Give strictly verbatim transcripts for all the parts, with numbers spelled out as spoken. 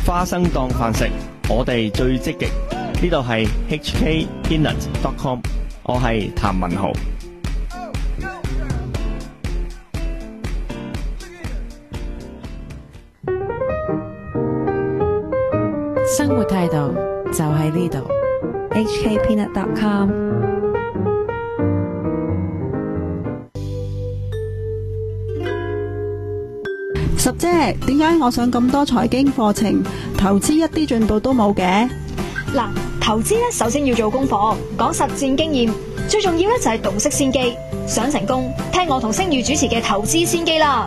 花生當飯食，我哋最積極。呢度係 H K Peanut dot com， 我係譚文豪。 生活態度就喺呢度 H K Peanut dot com。十姐，點解我上咁多財經課程，投資一啲進步都冇嘅？ 嗱，投資咧首先要做功課，講實戰經驗，最重要咧就係洞悉先機。想成功，聽我同星宇主持嘅投資先機啦。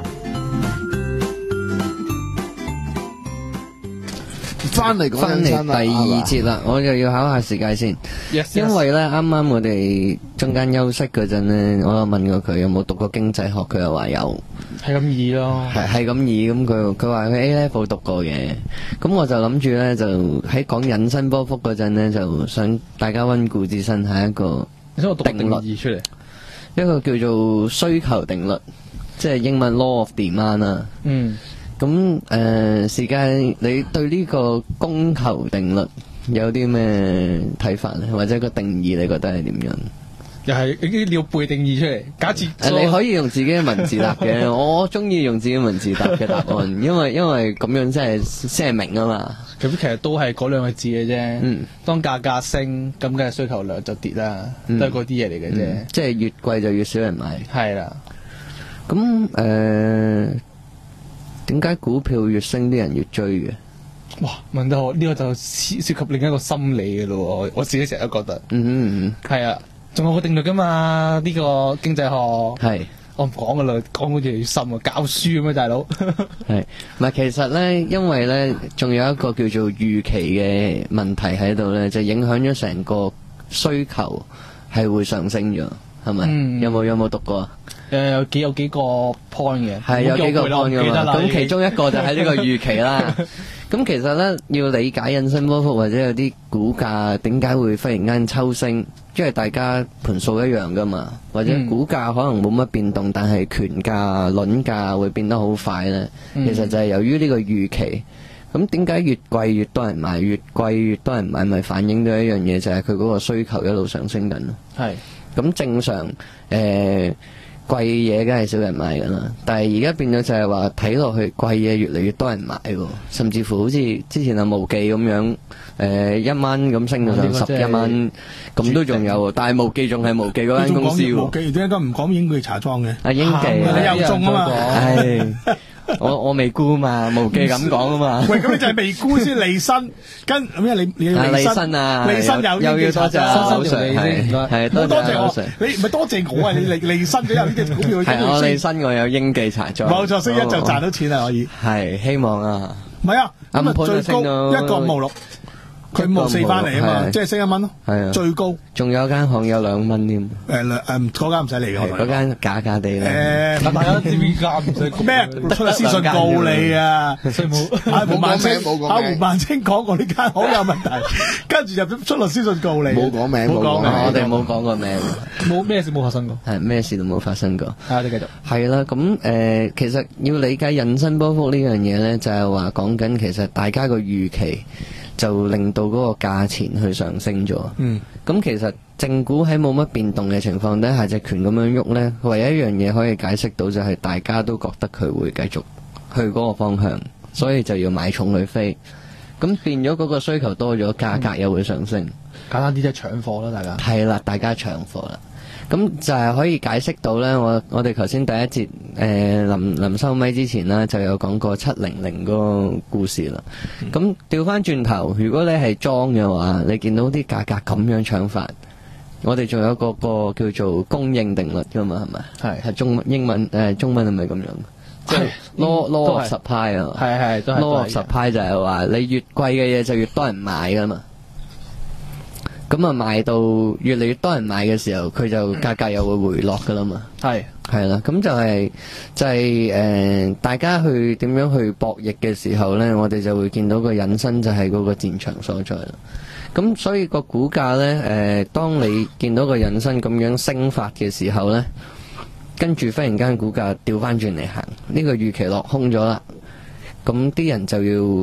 翻嚟講翻嚟第二節啦，我就要考下時間先， yes, yes. 因為咧啱啱我哋中間休息嗰陣咧，我有問過佢有冇讀過經濟學，佢又話有， 係咁易咯， 係係咁易，咁佢佢話佢 A level 讀過嘅，咁我就諗住咧就喺講引伸波幅嗰陣咧，就想大家溫故知新，係一個定律出嚟， 一個叫做需求定律，即係英文 law of demand 啦。 嗯。 咁誒、呃，時間你對呢個供求定律有啲咩睇法咧？或者個定義你覺得係點樣？ 又係你要背定義出嚟。假設、 呃、你可以用自己嘅文字答嘅，我中意用自己文字答嘅答案，因為因為咁樣真係先係明啊嘛。 咁其實都係嗰兩個字嘅啫。 嗯。當價格升，咁梗係需求量就跌啦，嗯、都係嗰啲嘢嚟嘅啫。 即係越貴就越少人買。 係啦。 咁誒。點解股票越升啲人越追嘅？ 哇，問得好，呢、這個就涉涉及另一個心理嘅咯。我自己成日都覺得， 嗯哼嗯哼， 係啊，仲有個定律噶嘛？呢、這個經濟學係我唔講噶啦，講好似越深啊，教書咁啊，大佬。 係，唔係其實咧，因為咧，仲有一個叫做預期嘅問題喺度咧，就影響咗成個需求係會上升咗，係咪、嗯？有冇有冇讀過啊？ 誒、呃、有幾有幾個 point 嘅， 係有幾個 point 嘅嘛。咁其中一個就係呢個預期啦。咁其實咧，要理解引伸波幅或者有啲股價點解會忽然間抽升，因為大家盤數一樣噶嘛，或者股價可能冇乜變動，但係權價、輪價會變得好快咧。其實就係由於呢個預期。咁點解越貴越多人買，越貴越多人買，咪反映咗一樣嘢，就係佢嗰個需求一路上升緊咯。 係。咁正常誒。呃貴嘢梗係少人買噶啦，但係而家變咗就係話睇落去貴嘢越嚟越多人買喎，甚至乎好似之前阿無記咁樣，誒、呃、一蚊咁升到上十一蚊，咁都仲有，但係無記仲係無記嗰間公司喎。 無記點解唔講英記茶莊嘅？ 阿英記， 你又中啊嘛？ 係。我我未沽嘛，無記咁講啊嘛。 喂，咁你就係未沽先利申，跟咩？你你利申啊， 利申有又要多謝歐 Sir，係多謝歐 Sir。你唔係多謝我啊，你利利申咗有呢隻股票。 係我利申，我有英記茶莊。 冇錯，星一就賺到錢啦，可以。 係希望啊。 唔係啊，咁啊最高一個五毫六。佢冇四翻嚟啊嘛，即係升一蚊咯，係啊，最高。 仲有間行有兩蚊添。 誒兩誒嗰間唔使嚟嘅， 嗰間假假地咧。 誒，大家知邊間唔使咩？出私信告你啊！所以冇阿胡萬清阿胡萬清講過呢間好有問題，跟住入咗出律師信告你。 冇講名，冇講名， 我哋冇講過名。 冇咩事冇發生過。 係咩事都冇發生過。 啊，你繼續。 係啦，咁誒，其實要理解引伸波幅呢樣嘢咧，就係話講緊其實大家個預期。就令到嗰個價錢去上升咗。嗯，咁其實正股喺冇乜變動嘅情況底下，隻權咁樣喐呢，唯一一樣嘢可以解釋到就係大家都覺得佢會繼續去嗰個方向，所以就要買重去飛。咁變咗嗰個需求多咗，價格又會上升。嗯、 簡單啲即係搶貨啦，大家。 係啦，大家搶貨啦。咁就係可以解釋到呢。我我哋頭先第一節誒臨臨收咪之前啦，就有講過七零零嗰個故事啦。咁調翻轉頭，如果你係裝嘅話，你見到啲價格咁樣搶法，我哋仲有個個叫做供應定律噶嘛，係咪？係係中文英文誒、呃、中文係咪咁樣？即係 law law of supply 啊， 係係都係 law of supply 就係話你越貴嘅嘢就越多人買噶嘛。咁啊，賣到越嚟越多人買嘅時候，佢就價格又會回落噶啦嘛。係係啦，咁就係、是、就係、是、誒、呃，大家去點樣去博弈嘅時候呢，我哋就會見到個引申就係嗰個戰場所在啦。咁所以個股價呢，誒、呃，當你見到個引申咁樣升發嘅時候呢，跟住忽然間股價調翻轉嚟行，呢、這個預期落空咗啦，咁啲人就要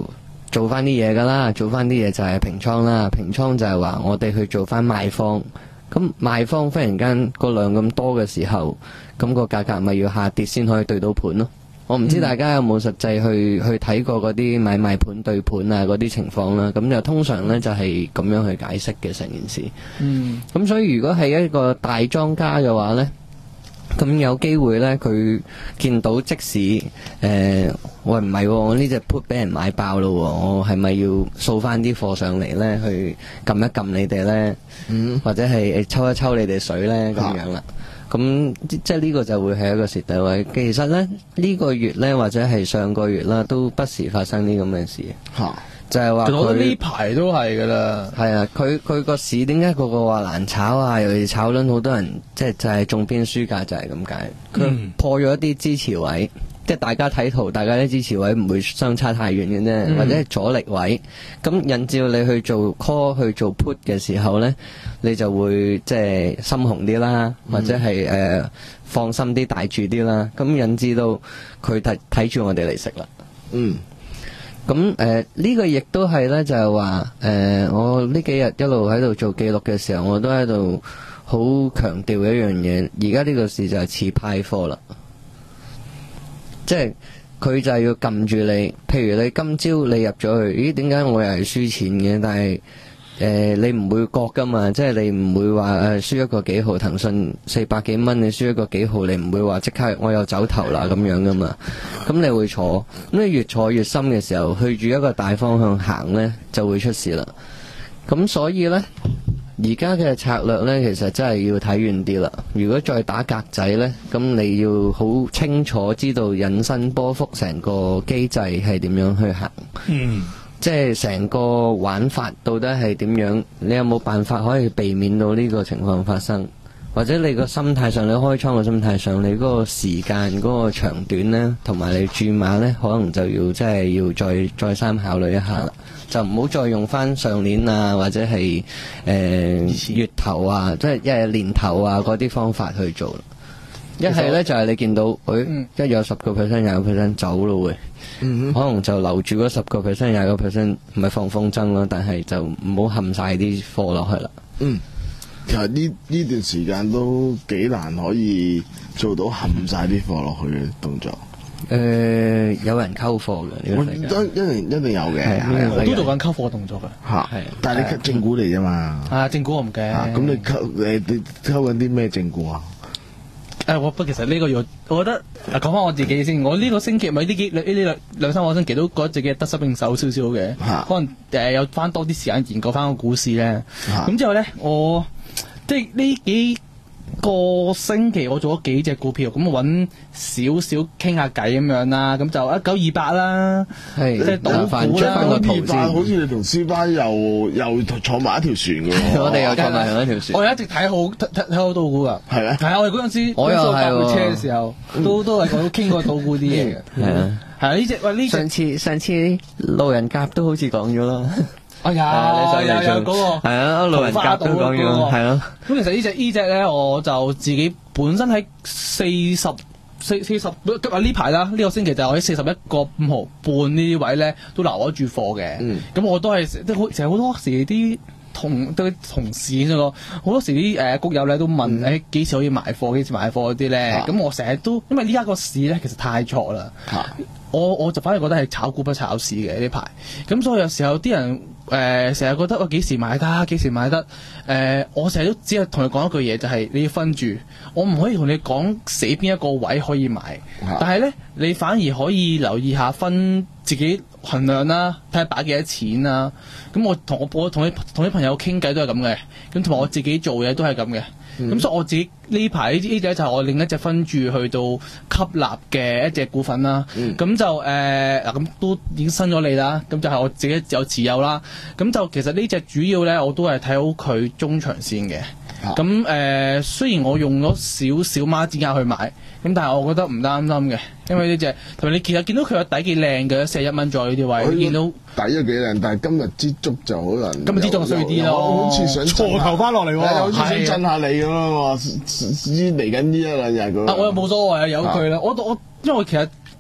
做翻啲嘢噶啦，做翻啲嘢就係平倉啦。平倉就係話我哋去做翻賣方，咁賣方忽然間個量咁多嘅時候，咁個價格咪要下跌先可以對到盤咯。我唔知大家有冇實際去去睇過嗰啲買賣盤對盤啊嗰啲情況啦。咁就通常呢，就係咁樣去解釋嘅成件事。嗯，咁所以如果係一個大莊家嘅話呢，咁有機會呢，佢見到即使誒、呃，喂唔係、哦，我呢隻 put 俾人買爆咯，我係咪要掃翻啲貨上嚟呢？去撳一撳你哋呢？嗯，或者係抽一抽你哋水呢？咁樣啦。咁即係呢個就會係一個蝕底位。其實呢，呢、呢個月呢，或者係上個月啦，都不時發生啲咁嘅事。嚇！就係話佢， 我覺得呢排都係噶啦。 係啊，佢佢個市點解個個話難炒啊？尤其炒輪好多人，即係就係中邊輸價就係咁解。佢破咗一啲支持位，嗯、即係大家睇圖，大家啲支持位唔會相差太遠嘅啫，嗯、或者係阻力位。咁引致你去做 call 去做 put 嘅時候咧，你就會即係心紅啲啦，或者係誒、呃、放心啲大住啲啦。咁引致到佢睇睇住我哋嚟食啦。嗯。咁誒呢個亦都係咧，就係話誒，我呢幾日一路喺度做記錄嘅時候，我都喺度好強調一樣嘢。而家呢個事就係似派貨啦，即係佢就係要撳住你。譬如你今朝你入咗去，咦？點解我又係輸錢嘅？但係誒、呃、你唔會覺噶嘛，即係你唔會話誒輸一個幾號，騰訊四百幾蚊，你輸一個幾號，你唔會話即刻我又走頭啦咁樣噶嘛。咁你會坐，咁你越坐越深嘅時候，去住一個大方向行呢，就會出事啦。咁所以呢，而家嘅策略呢，其實真係要睇遠啲啦。如果再打格仔呢，咁你要好清楚知道引伸波幅成個機制係點樣去行。嗯。即係成個玩法到底係點樣？你有冇辦法可以避免到呢個情況發生？或者你個心態上，你開倉嘅心態上，你嗰個時間嗰個長短呢，同埋你注碼呢，可能就要即係要再再三考慮一下啦。就唔好再用翻上年啊，或者係誒、呃、月頭啊，即係一係年頭啊嗰啲方法去做。一係呢，就係、是、你見到，誒、哎嗯、一有十個 percent、廿個 percent 走咯會，嗯、可能就留住嗰十個 percent、廿個 percent，唔係放風箏咯，但係就唔好冚晒啲貨落去啦。嗯。 其實呢呢段時間都幾難可以做到冚晒啲貨落去嘅動作。誒、 呃，有人溝貨嘅，呢個世界一定一定有嘅， 我都做緊溝貨動作嘅。吓，係， 但係你正股嚟啫嘛。 啊，正股我唔驚。 咁你溝你你溝緊啲咩正股啊？ 誒，我不其實呢個月，我覺得講翻我自己先。我呢個星期咪呢幾呢呢兩兩三個星期都覺得自己得心應手少少嘅，可能誒有翻多啲時間研究翻個股市咧。咁之後咧，我即係呢幾個星期我做咗幾隻股票，咁我揾少少傾下偈咁樣啦，咁就一九二八啦，即係賭股啦。 二八好似你同師班又又坐埋一條船嘅喎， 我哋又坐埋同一條船。 我一直睇好睇睇好賭股噶，係啊，係啊，我哋嗰陣時我又係喎， 車嘅時候都都係我都傾過賭股啲嘢嘅，係啊，係啊，呢隻喂呢上次上次路人甲都好似講咗啦。 哎呀，有有有嗰個係啊，路人甲都講咗，係咯。 咁其實呢隻呢隻咧，我就自己本身喺四十四四十啊呢排啦，呢個星期就喺四十一個五毫半呢啲位咧都留咗住貨嘅。咁我都係即係好，成日好多時啲同啲同事嗰個好多時啲誒谷友咧都問誒幾時可以買貨，幾時買貨嗰啲咧。咁我成日都因為呢家個市咧其實太錯啦。我我就反而覺得係炒股不炒市嘅呢排，咁所以有時候啲人誒成日覺得我幾時買得幾時買得，誒、呃、我成日都只係同你講一句嘢，就係、是、你要分住，我唔可以同你講死邊一個位可以買，啊、但係咧你反而可以留意下分自己衡量啦，睇下擺幾多錢啦。咁我同我我同啲同啲朋友傾偈都係咁嘅，咁同埋我自己做嘢都係咁嘅。咁、嗯、所以我自己呢排呢隻就係我另一隻分注去到吸納嘅一隻股份啦。咁、嗯、就誒嗱咁都已經新咗你啦。咁就係我自己有持有啦。咁就其實呢隻主要咧我都係睇好佢中長線嘅。咁誒、呃、雖然我用咗少少孖展額去買，咁但係我覺得唔擔心嘅，因為呢隻同埋你其實見到佢個底幾靚嘅，四十一蚊左右呢啲位，見到底又幾靚，但係今日支足就可能今日支足衰啲咯， 好似想錯頭翻落嚟喎， 好似想震下你咁咯喎，嚟緊呢一兩日咁。 啊，我又冇所謂啊，由佢啦。我我因為我其實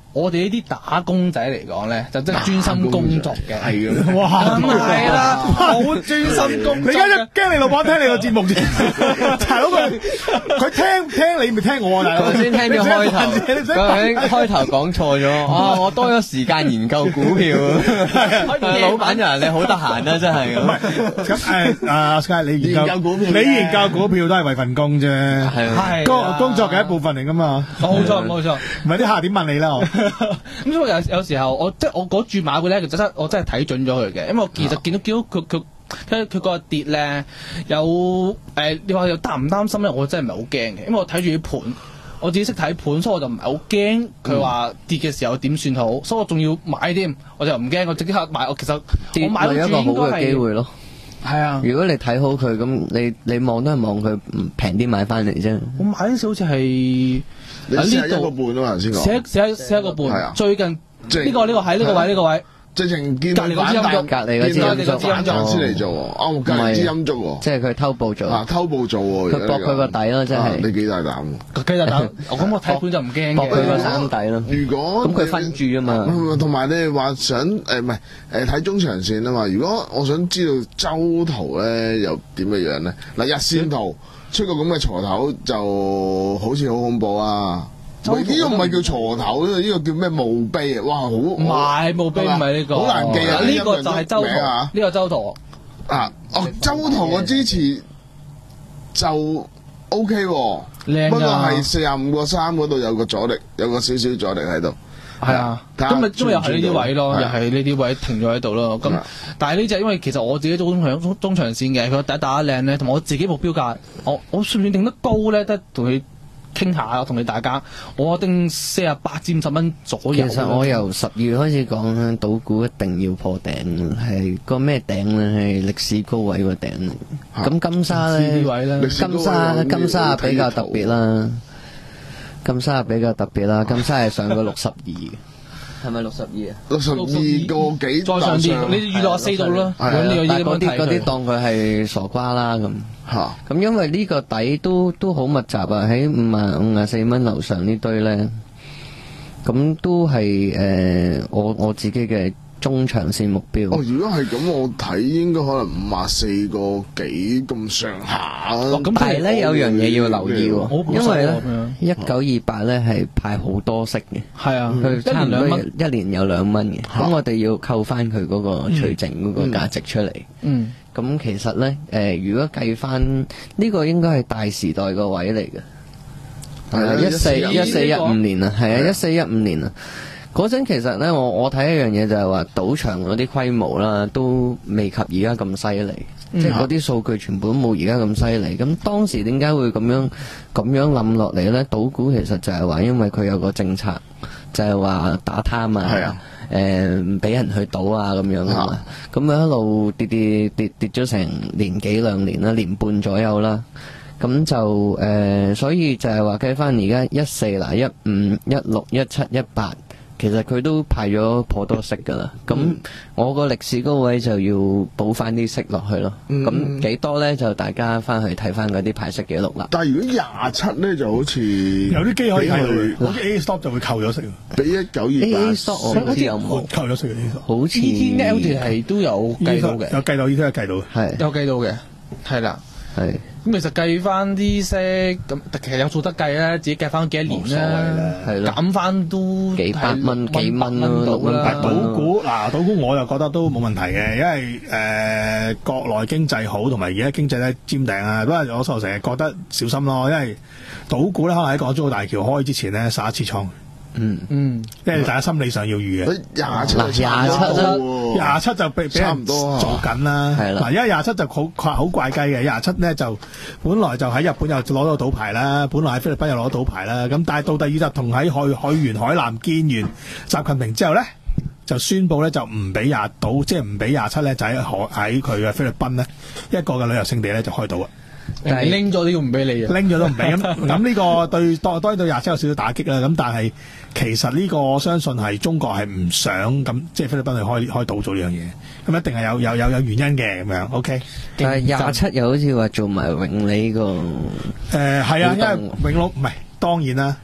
我哋呢啲打工仔嚟講咧，就真係專心工作嘅。 係嘅，哇！ 咁係啦，好專心工作。 你而家驚你老闆聽你個節目啫，大佬佢佢聽聽你咪聽我啊！大佬頭先聽咗開頭，究竟開頭講錯咗啊！我多咗時間研究股票，老闆人你好得閒啊，真係。 唔係咁誒，阿 Sky 你研究股票，你研究股票都係為份工啫，係工工作嘅一部分嚟噶嘛。 冇錯冇錯， 唔係啲客點問你啦？ 咁所以有有時候我即係我嗰注馬股咧，其實真我真係睇準咗佢嘅，因為我其實見到見到佢佢佢佢個跌咧有誒、呃，你話又擔唔擔心咧？我真係唔係好驚嘅，因為我睇住啲盤，我自己識睇盤，所以我就唔係好驚佢話跌嘅時候點算好，所以我仲要買添，我就唔驚，我即刻買。我其實我買到一個好嘅機會咯。 係啊， 如果你睇好佢，咁你你望都係望佢平啲買翻嚟啫。 我買嗰時好似係。 你寫一個半啊嘛，先講。 寫寫寫一個半。 係啊。 最近呢個呢個喺呢個位呢個位。 直情見隔離嗰支陰燭， 隔離嗰支陰燭反彈先嚟做喎。哦，隔離支陰燭喎。 即係佢偷步做。 啊，偷步做喎。 佢搏佢個底咯，真係。 你幾大膽？ 幾大膽？我咁我睇盤就唔驚嘅。 搏佢個三底咯。 如果咁佢分住啊嘛。 同埋你話想誒唔係誒睇中長線啊嘛？如果我想知道周圖咧又點嘅樣咧？嗱，日線圖出個咁嘅鋤頭就好似好恐怖啊！呢個唔係叫鋤頭，呢個叫咩墓碑啊！哇，好唔係墓碑，唔係呢個，好難記啊！呢個就係周圖，呢個周圖啊！哦，周圖我支持就 O K 喎，不過係四十五個三嗰度有個阻力，有個少少阻力喺度。 係啊，咁咪咁咪又係呢啲位咯，又係呢啲位停咗喺度咯。咁但係呢隻因為其實我自己做中長中長線嘅，佢第一打得靚咧，同埋我自己目標價，我我算唔算定得高咧？得同佢傾下，我同你大家，我定四十八至五十蚊左右。 其實我由十月開始講咧，賭股一定要破頂，係個咩頂咧？係歷史高位個頂。咁金沙咧，金沙金沙比較特別啦。金沙比較特別啦，金沙係上過六十二嘅，係咪六十二啊？ 六十二個幾再上啲，你預落四度啦。 但係嗰啲嗰啲當佢係傻瓜啦咁。嚇！咁因為呢個底都都好密集啊，喺五萬五廿四蚊樓上呢堆咧，咁都係誒我我自己嘅中長線目標。 哦，如果係咁，我睇應該可能五啊四個幾咁上下。 咁但係咧有樣嘢要留意喎，因為咧一九二八咧係派好多息嘅， 係啊， 佢差唔多一年有兩蚊嘅。咁我哋要扣翻佢嗰個除淨嗰個價值出嚟。嗯。咁其實咧，誒，如果計翻呢個應該係大時代個位嚟嘅，係啊，一四一四一五年啊，係啊，一四一五年啊。嗰陣其實咧，我我睇一樣嘢就係話，賭場嗰啲規模啦，都未及而家咁犀利，即係嗰啲數據全部都冇而家咁犀利。咁當時點解會咁樣咁樣冧落嚟咧？賭股其實就係話，因為佢有個政策，就係話打貪啊。誒唔俾人去賭啊咁樣啊嘛，咁佢、啊、一路跌跌跌跌咗成年幾兩年啦，年半左右啦，咁就誒、呃，所以就係話計翻而家一四嗱一五一六一七一八，其實佢都派咗頗多息噶啦，咁、嗯、我個歷史高位就要補翻啲息落去咯，咁幾、嗯、多咧就大家翻去睇翻嗰啲派息記錄啦。 但係如果廿七咧就好似有啲機可以睇到，好似 A stop 就會扣咗息。 比一九二八 A stop 我唔知有冇扣咗息嘅 A stop， 好似 E T N 好似係都有計到嘅， 有計到 E T N 計到嘅， 係有計到嘅，係啦， 係。 咁其實計翻啲息，咁其實有數得計咧，自己計翻幾多年啦，係啦，減翻都幾百蚊幾蚊咯。 但係賭股嗱，賭股我又覺得都冇問題嘅，因為誒國內經濟好，同埋而家經濟咧尖頂啊。不過我成日覺得小心咯，因為賭股咧可能喺港珠澳大橋開之前咧殺一次倉。嗯嗯，因為大家心理上要預嘅。 廿七廿七廿七就俾俾人做緊啦。係啦，嗱，因為廿七就好好怪雞嘅。廿七咧就本來就喺日本又攞到賭牌啦，本來喺菲律賓又攞到賭牌啦。咁但係到第二日同喺海海員海南見完習近平之後咧，就宣布咧就唔俾廿賭，即係唔俾廿七咧就喺海喺佢嘅菲律賓咧一個嘅旅遊勝地咧就開賭啊。 但係拎咗都要唔俾你啊！ 拎咗都唔俾咁，咁呢個對當當然對廿七有少少打擊啦。咁但係其實呢個我相信係中國係唔想咁，即係菲律賓去開開島做呢樣嘢，咁一定係有有有有原因嘅咁樣。OK， 但係廿七又好似話做埋永利個， 誒係啊，因為永隆唔係當然啦。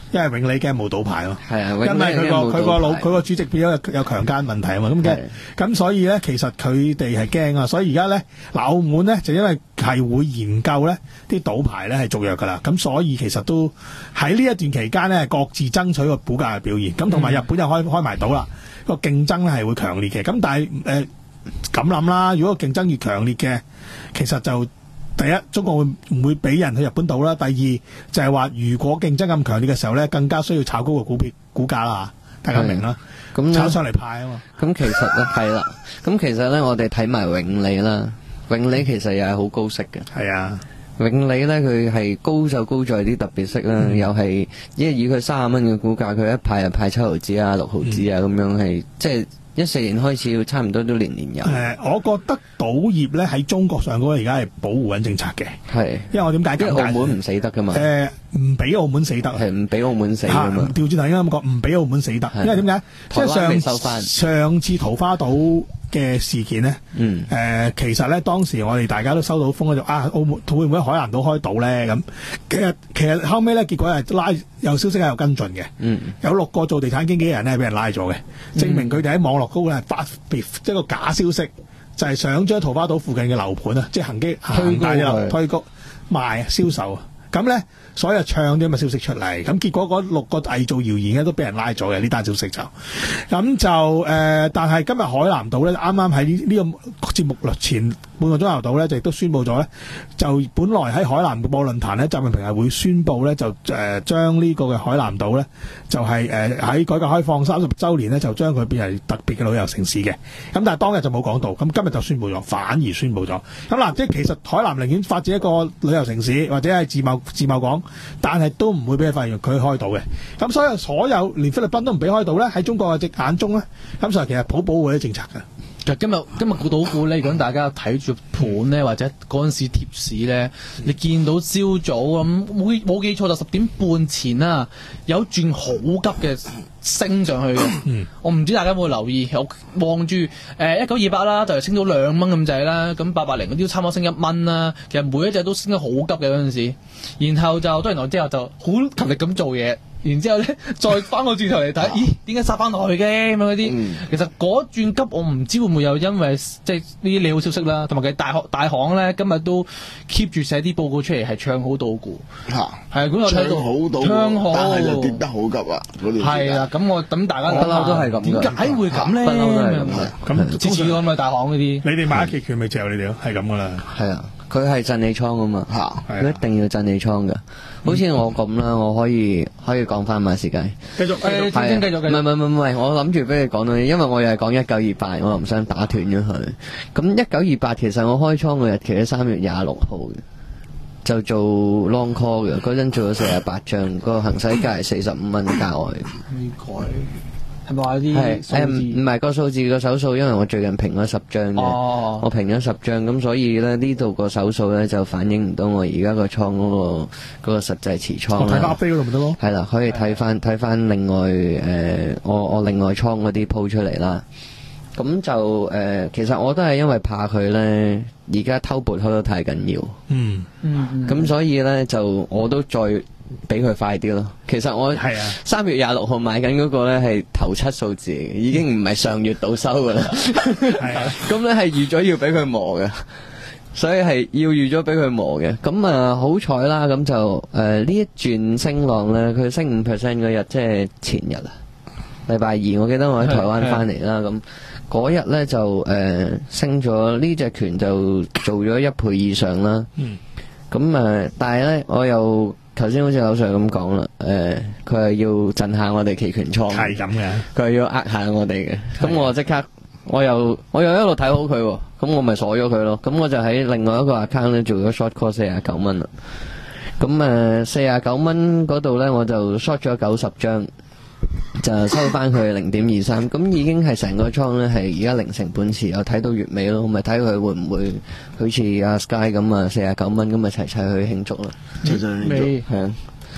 因為永利驚冇賭牌咯， 係啊， 因為佢個佢個老佢個主席變咗有強姦問題啊嘛，咁嘅咁所以咧，其實佢哋係驚啊，所以而家咧嗱澳門咧就因為係會研究咧啲賭牌咧係續約噶啦，咁所以其實都喺呢一段期間咧各自爭取個股價嘅表現，咁同埋日本又開開埋賭啦，個競爭咧係會強烈嘅，咁但係誒咁諗啦，如果個競爭越強烈嘅，其實就第一，中國會唔會俾人去日本賭啦？第二就係話，如果競爭咁強烈嘅時候咧，更加需要炒高個股票股價啦，大家明啦。咁炒上嚟派啊嘛。 咁其實咧係啦，咁其實咧我哋睇埋永利啦，永利其實又係好高息嘅。 係啊， 永利咧佢係高就高在啲特別息啦，嗯、又係因為以佢三十蚊嘅股價，佢一派就派七毫子啊、六毫子啊咁、嗯、樣係即係。一四年開始要差唔多都年年有。誒、 呃，我覺得賭業咧喺中國上嗰個而家係保護緊政策嘅。係，因為我點解？ 因為澳門唔死得噶嘛。誒、 呃，唔俾澳門死得。係唔俾澳門死噶嘛？調轉頭應該咁講，唔俾澳門死得。因為點解？即係上上次桃花島嘅事件咧，嗯，誒、呃，其實咧當時我哋大家都收到風就啊，澳門會唔會海南島開島咧？咁其實其實後尾咧結果係拉有消息係有跟進嘅，嗯，有六個做地產經紀人咧俾人拉咗嘅，證明佢哋喺網絡高咧係發別即係個假消息，就係、是、想將桃花島附近嘅樓盤啊，即係恒基恒大嘅樓推高賣銷售，咁咧。所有唱啲咁嘅消息出嚟，咁結果嗰六個偽造謠言咧都俾人拉咗嘅呢單消息就，咁就誒、呃，但係今日海南島咧啱啱喺呢個節目前半個鐘頭度咧，就亦都宣布咗咧，就本來喺海南報論壇咧，習近平係會宣布咧，就誒、呃、將呢個嘅海南島咧，就係誒喺改革開放三十週年咧，就將佢變為特別嘅旅遊城市嘅。咁但係當日就冇講到，咁今日就宣布咗，反而宣布咗。咁嗱，即係其實海南寧願發展一個旅遊城市，或者係自貿自貿港。但係都唔會俾佢發現佢開到嘅，咁所以所有連菲律賓都唔俾開到咧，喺中國嘅隻眼中咧，咁所以其實普保護啲政策嘅。 其實今日今日估到股咧，如果大家睇住盤咧，或者嗰陣時貼市咧，你見到朝早咁冇冇記錯就十點半前啦，有轉好急嘅升上去嘅。嗯、我唔知大家有冇留意，我望住誒一九二八啦，就係升到兩蚊咁滯啦，咁八八零嗰啲都差唔多升一蚊啦。其實每一隻都升得好急嘅嗰陣時，然後就多年來之後就好勤力咁做嘢。然之後咧，再翻個轉頭嚟睇，咦？點解殺翻落去嘅咁樣嗰啲？嗯、其實嗰轉急，我唔知會唔會有因為即係呢啲利好消息啦，同埋佢大行大行咧今日都 keep 住寫啲報告出嚟，係唱好賭股嚇，係咁我睇到唱好賭股， 唱好但係就跌得好急啊！嗰段係啊，咁我等大家不嬲都係咁， 點解會咁咧？ 不嬲都係咁嘅， 咁次次咁嘅大行嗰啲， 你哋買一期權咪就係你哋咯，係咁噶啦， 係啊。佢係震你倉啊嘛，佢一定要震你倉噶。好似我咁啦，我可以可以講翻馬時間。 繼續，誒， 係繼續，繼續。 唔係唔係唔係，我諗住俾你講到，因為我又係講一九二八，我又唔想打斷咗佢。咁一九二八其實我開倉嘅日期喺三月廿六號嘅，就做 long call 嘅，嗰陣做咗四十八張，個行使價係四十五蚊價外。 係咪話啲數字？ 唔係個數字個手數，因為我最近平咗十張嘅，哦、我平咗十張，咁所以咧呢度個手數咧就反映唔到我而家個倉嗰個嗰、嗰個實際持倉啦。 睇翻飛嗰度咪得咯？ 係啦，可以睇翻睇翻另外誒、呃，我我另外倉嗰啲鋪出嚟啦。咁就誒、呃，其實我都係因為怕佢咧，而家偷撥開得太緊要。嗯嗯。咁、嗯、所以咧就我都再。俾佢快啲咯。其實我三月廿六號買緊嗰個咧係頭七數字，已經唔係上月到收噶啦。咁咧係預咗要俾佢磨嘅，所以係要預咗俾佢磨嘅。咁啊好彩啦，咁就誒呢、呃、一轉升浪咧，佢升五 percent 嗰日，即係前日啊，禮拜二，我記得我喺台灣翻嚟啦。咁嗰日咧就誒、呃、升咗呢隻權就做咗一倍以上啦。咁誒、呃，但係咧我又。頭先好似劉 Sir 咁講啦，誒佢係要震下我哋期權倉，係咁嘅，佢係要呃下我哋嘅，咁我即刻我又我又一路睇好佢喎，咁我咪鎖咗佢咯，咁我就喺另外一個 account 咧做咗 short call 四十九蚊啦，咁誒四十九蚊嗰度咧我就 short 咗九十張，就收翻佢零點二三，咁已經係成個倉咧係而家零成本持有，睇到月尾咯，咪睇佢會唔會好似阿 Sky 咁啊四十九蚊咁咪齊齊去慶祝咯，齊齊慶祝係啊，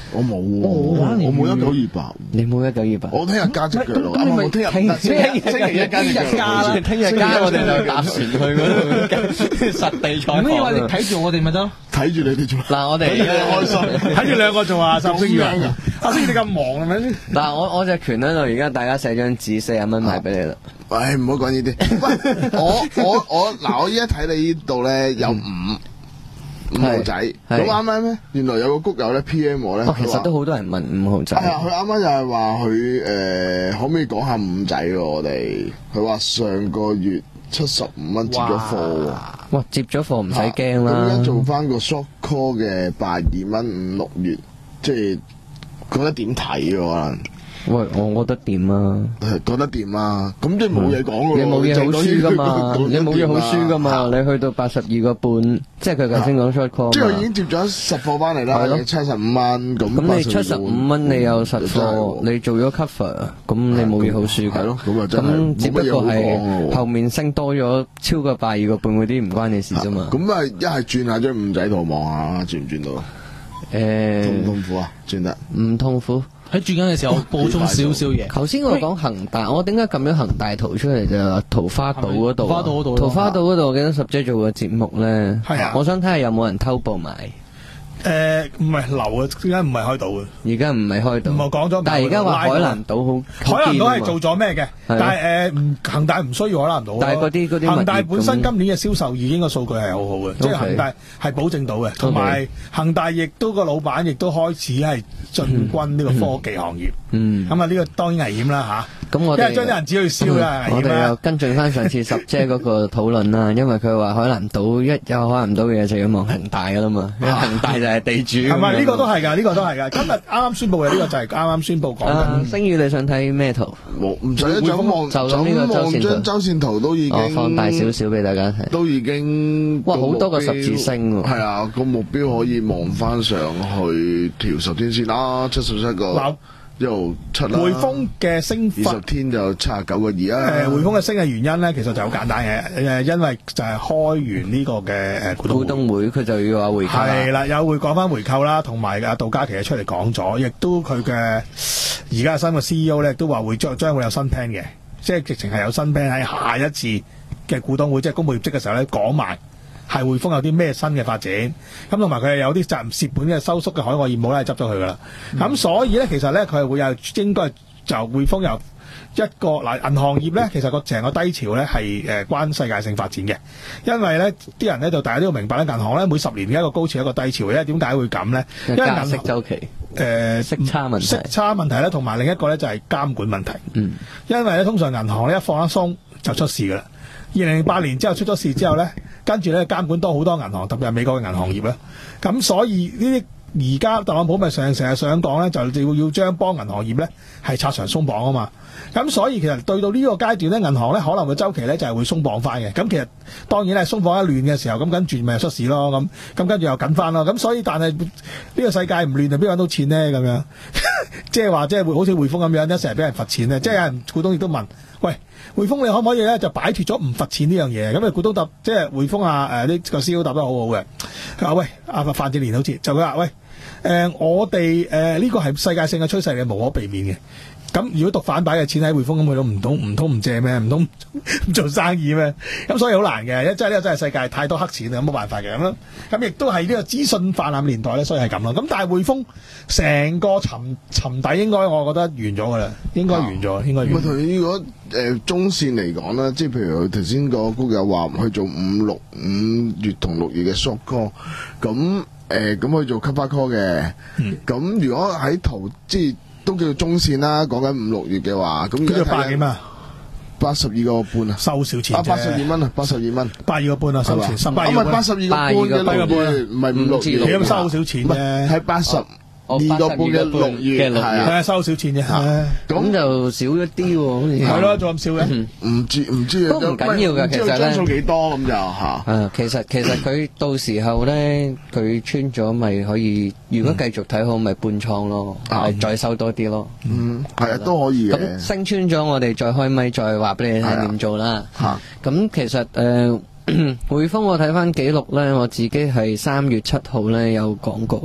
我冇喎，我冇一九二八。 你冇一九二八？ 我聽日加隻腳咯，啱我聽日聽星期星期一加隻腳， 聽日加我哋就搭船去嗰度實地採訪。 咁因為你睇住我哋咪得咯， 睇住你哋做。 嗱，我哋開心，睇住兩個做啊，十星月啊，阿星你咁忙係咪先？ 嗱，我我隻拳喺度，而家大家寫張紙四十蚊賣俾你啦。 唉，唔好講呢啲。喂，我我我嗱，我依家睇你呢度咧有五。五號仔，咁啱啱咧，原來有個谷友咧 P M 我咧， 其實都好多人問五號仔。 係啊，佢啱啱就係話佢誒可唔可以講下五仔喎？我哋佢話上個月七十五蚊接咗貨喎。 哇！接咗貨唔使驚啦。 咁而家做翻個 short call 嘅八二蚊五六月，即係覺得點睇喎？可能。 喂，我覺得掂啊， 覺得掂啊，咁即係冇嘢講㗎。 你冇嘢好輸噶嘛，你冇嘢好輸噶嘛，你去到八十二個半，即係佢頭先講 short call。 即係已經接咗十貨翻嚟啦，七十五蚊咁。 咁你七十五蚊你有實貨，你做咗 cover，咁你冇嘢好輸㗎。 係咯，咁啊真係咁只不過係後面升多咗超過八二個半嗰啲唔關你事啫嘛。 咁啊，一係轉下張五仔圖望下，轉唔轉到？誒，痛唔痛苦啊？轉得唔痛苦。 喺轉緊嘅時候補充少少嘢。 頭先我講恒大，我點解撳咗恒大圖出嚟就係桃花島嗰度？ 桃花島嗰度， 桃花島嗰度，我記得十姐做過節目咧。 係啊， 我想睇下有冇人偷步買。 誒唔係流啊，點解唔係開島嘅？ 而家唔係開島。 唔係講咗， 但係而家話海南島好， 海南島係做咗咩嘅？但係誒，恒大唔需要海南島。 但係嗰啲嗰啲恒大本身今年嘅銷售已經個數據係好好嘅，即係恒大係保證到嘅，同埋恒大亦都個老闆亦都開始係進軍呢個科技行業。嗯，咁啊呢個當然危險啦嚇。 咁我哋因為將啲人紙去燒啦， 我哋又跟進翻上次十姐嗰個討論啦，因為佢話海南島一有海南島嘅嘢就要望恒大噶啦嘛，因為恒大就係地主。 係咪呢個都係㗎？呢個都係㗎。今日啱啱宣佈嘅呢個就係啱啱宣佈講緊。 星宇，你想睇咩圖？ 冇，唔使一張望， 就咁呢個周線圖。 張周線圖都已經放大少少俾大家睇。 都已經哇，好多個十字星喎。 係啊，個目標可以望翻上去條十天線啦，七十七個。一路出啦，匯豐嘅升幅二十天就七十九個二啊！誒，匯豐嘅升嘅原因咧，其實就好簡單嘅，誒，因為就係開完呢個嘅誒股東會，佢就要話回購。 係啦，有會講翻回購啦，同埋阿杜嘉祺出嚟講咗，亦都佢嘅而家新嘅 C E O 咧，都話會將將會有新 plan 嘅，即係直情係有新 plan 喺下一次嘅股東會，即係公布業績嘅時候咧講埋。係匯豐有啲咩新嘅發展，咁同埋佢係有啲責蝕本嘅收縮嘅海外業務咧，係執咗佢噶啦。咁、嗯、所以咧，其實咧佢係會有應該就匯豐有一個嗱銀行業咧，其實個成個低潮咧係誒關世界性發展嘅，因為咧啲人咧就大家都要明白咧，銀行咧每十年嘅一個高潮一個低潮嘅，因為點解會咁咧？因為加息週期誒息差問題， 息差問題咧，同埋另一個咧就係監管問題。嗯，因為咧通常銀行咧一放一鬆就出事噶啦。二零零八年之後出咗事之後咧，跟住咧監管多好多銀行，特別係美國嘅銀行業咧。咁所以呢啲而家特朗普咪成成日想講咧，就要要將幫銀行業咧係拆牆鬆綁啊嘛。咁所以其實對到呢個階段咧，銀行咧可能個週期咧就係會鬆綁翻嘅。咁其實當然係鬆綁一亂嘅時候，咁跟住咪出事咯。咁咁跟住又緊翻咯。咁所以但係呢個世界唔亂，就邊揾到錢咧？咁樣即係話即係會好似匯豐咁樣，一成日俾人罰錢咧。即係有人股東亦都問：喂，匯豐你可唔可以咧就擺脱咗唔罰錢呢樣嘢？咁啊股東答，即係匯豐啊誒呢個 C E O 答得好好嘅。佢話：喂，阿范志廉好似就佢話：喂，誒、呃、我哋誒呢個係世界性嘅趨勢嘅，無可避免嘅。咁如果讀反擺嘅錢喺匯豐咁，佢都唔通唔通唔借咩？唔通唔做生意咩？咁所以好難嘅，因為真係呢個真係世界太多黑錢啦，冇辦法嘅咁咯。咁亦都係呢個資訊泛濫年代咧，所以係咁咯。咁但係匯豐成個沉沉底應該我覺得完咗噶啦，應該完咗，啊、應該完。 佢如果誒中線嚟講咧，即係譬如佢頭先個谷友話去做五六五月同六月嘅 short call，咁誒咁去做 cover call 嘅，咁、嗯、如果喺投即係。都叫做中線啦，講緊五六月嘅話，咁叫做八幾蚊， 八十二個半啊， 收少錢啫， 八十二蚊啊，八十二蚊， 八二個半啊，收錢，十八二個半， 八十二個半嘅六月，唔係五六月， 你咁收好少錢啫， 係八十。二個半嘅六月係啊，收少錢啫， 咁就少咗啲喎，好似係咯，仲咁少嘅， 唔知唔知都唔緊要嘅，其實咧， 張數幾多咁就嚇。 誒，其實其實佢到時候咧，佢穿咗咪可以，如果繼續睇好咪搬倉咯，係再收多啲咯。嗯， 係啊，都可以嘅。 咁升穿咗，我哋再開咪再話俾你聽點做啦。嚇，咁其實誒匯豐我睇翻記錄咧，我自己係三月七號咧有講過嘅。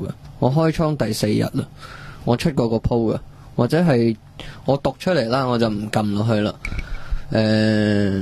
我開倉第四日啦，我出過個 po 噶，或者係我讀出嚟啦，我就唔撳落去啦。誒、呃，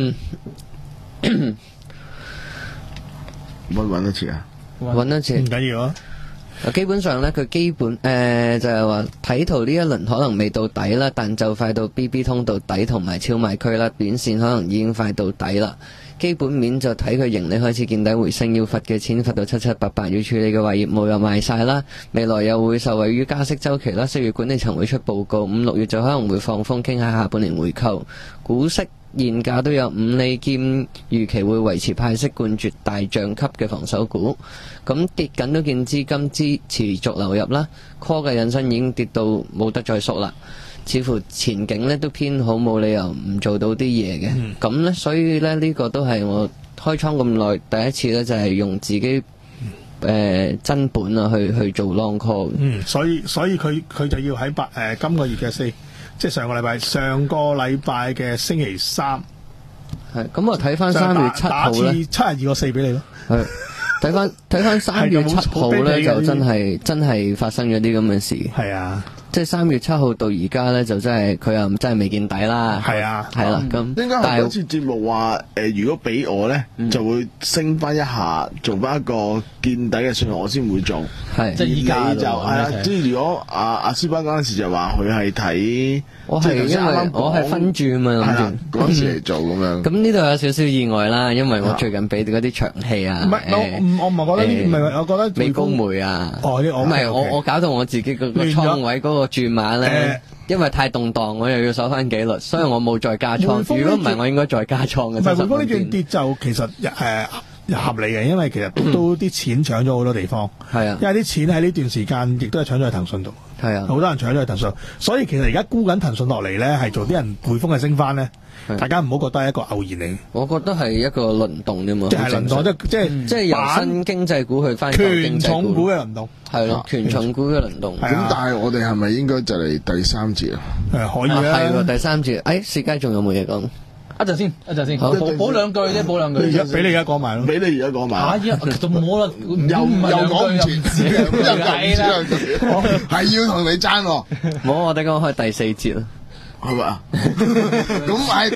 揾揾一次啊！ 揾一次唔緊要啊。 基本上咧，佢基本誒、呃、就係話睇圖呢一輪可能未到底啦，但就快到 B B 通道底同埋超賣區啦，短線可能已經快到底啦。基本面就睇佢盈利開始見底回升，要罰嘅錢罰到七七八八，要處理嘅話業務又賣晒啦。未來又會受惠於加息週期啦，四月管理層會出報告，五六月就可能會放風傾下下半年回購，股息現價都有五厘兼預期會維持派息冠絕大象級嘅防守股。咁跌緊都見資金支持續流入啦 ，call 嘅引申已經跌到冇得再縮啦。似乎前景咧都偏好，冇理由唔做到啲嘢嘅。咁咧、嗯，所以咧呢、呢個都係我開倉咁耐第一次咧，就係、是、用自己誒、呃、真本啊去去做 long call。嗯， 所以所以佢佢就要喺八誒今個月嘅四，即係上個禮拜上個禮拜嘅星期三。 係咁，我睇翻三月七號咧， 七十二個四俾你咯。係睇翻睇翻三月七號咧，就真係真係發生咗啲咁嘅事。 係啊。 即係三月七號到而家咧，就真係佢又真係未見底啦。 係啊， 係啦。咁應該係嗰次節目話，誒，如果俾我咧，就會升翻一下，做翻一個見底嘅信號，我先會做。 係即係依家就係啊。即係如果阿阿斯巴嗰陣時就話佢係睇， 我係因為我係分注啊嘛，諗住嗰時嚟做咁樣。 咁呢度有少少意外啦，因為我最近俾嗰啲長氣啊。 唔係我唔我唔係覺得唔係，我覺得美高梅啊。 哦，呢我唔係我我搞到我自己個個倉位嗰個注碼咧，因為太動盪，我又要守翻紀律，所以我冇再加倉。如果唔係，我應該再加倉嘅。 唔係匯豐呢段跌就其實誒合理嘅，因為其實都啲錢搶咗好多地方。係啊，因為啲錢喺呢段時間亦都係搶咗去騰訊度。係啊，好多人搶咗去騰訊，所以其實而家沽緊騰訊落嚟咧，係做啲人匯豐係升翻咧。大家唔好覺得係一個偶然嚟， 我覺得係一個輪動啫嘛， 即係輪動，即係即係即係由新經濟股去翻權重股嘅輪動， 係咯，權重股嘅輪動。 咁但係我哋係咪應該就嚟第三節啊？ 誒，可以啊， 係喎，第三節。誒，薛佳仲有冇嘢講？ 一陣先，一陣先，補補兩句啫，補兩句。 而家俾你而家講埋咯， 俾你而家講埋。 嚇！依家就冇啦， 又又講唔全，係啦，係要同你爭喎。 冇，我哋講開第四節啦， 係咪啊？咁係。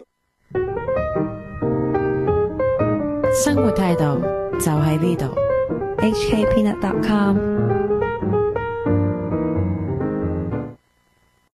生活態度就喺呢度。 H K Peanut dot com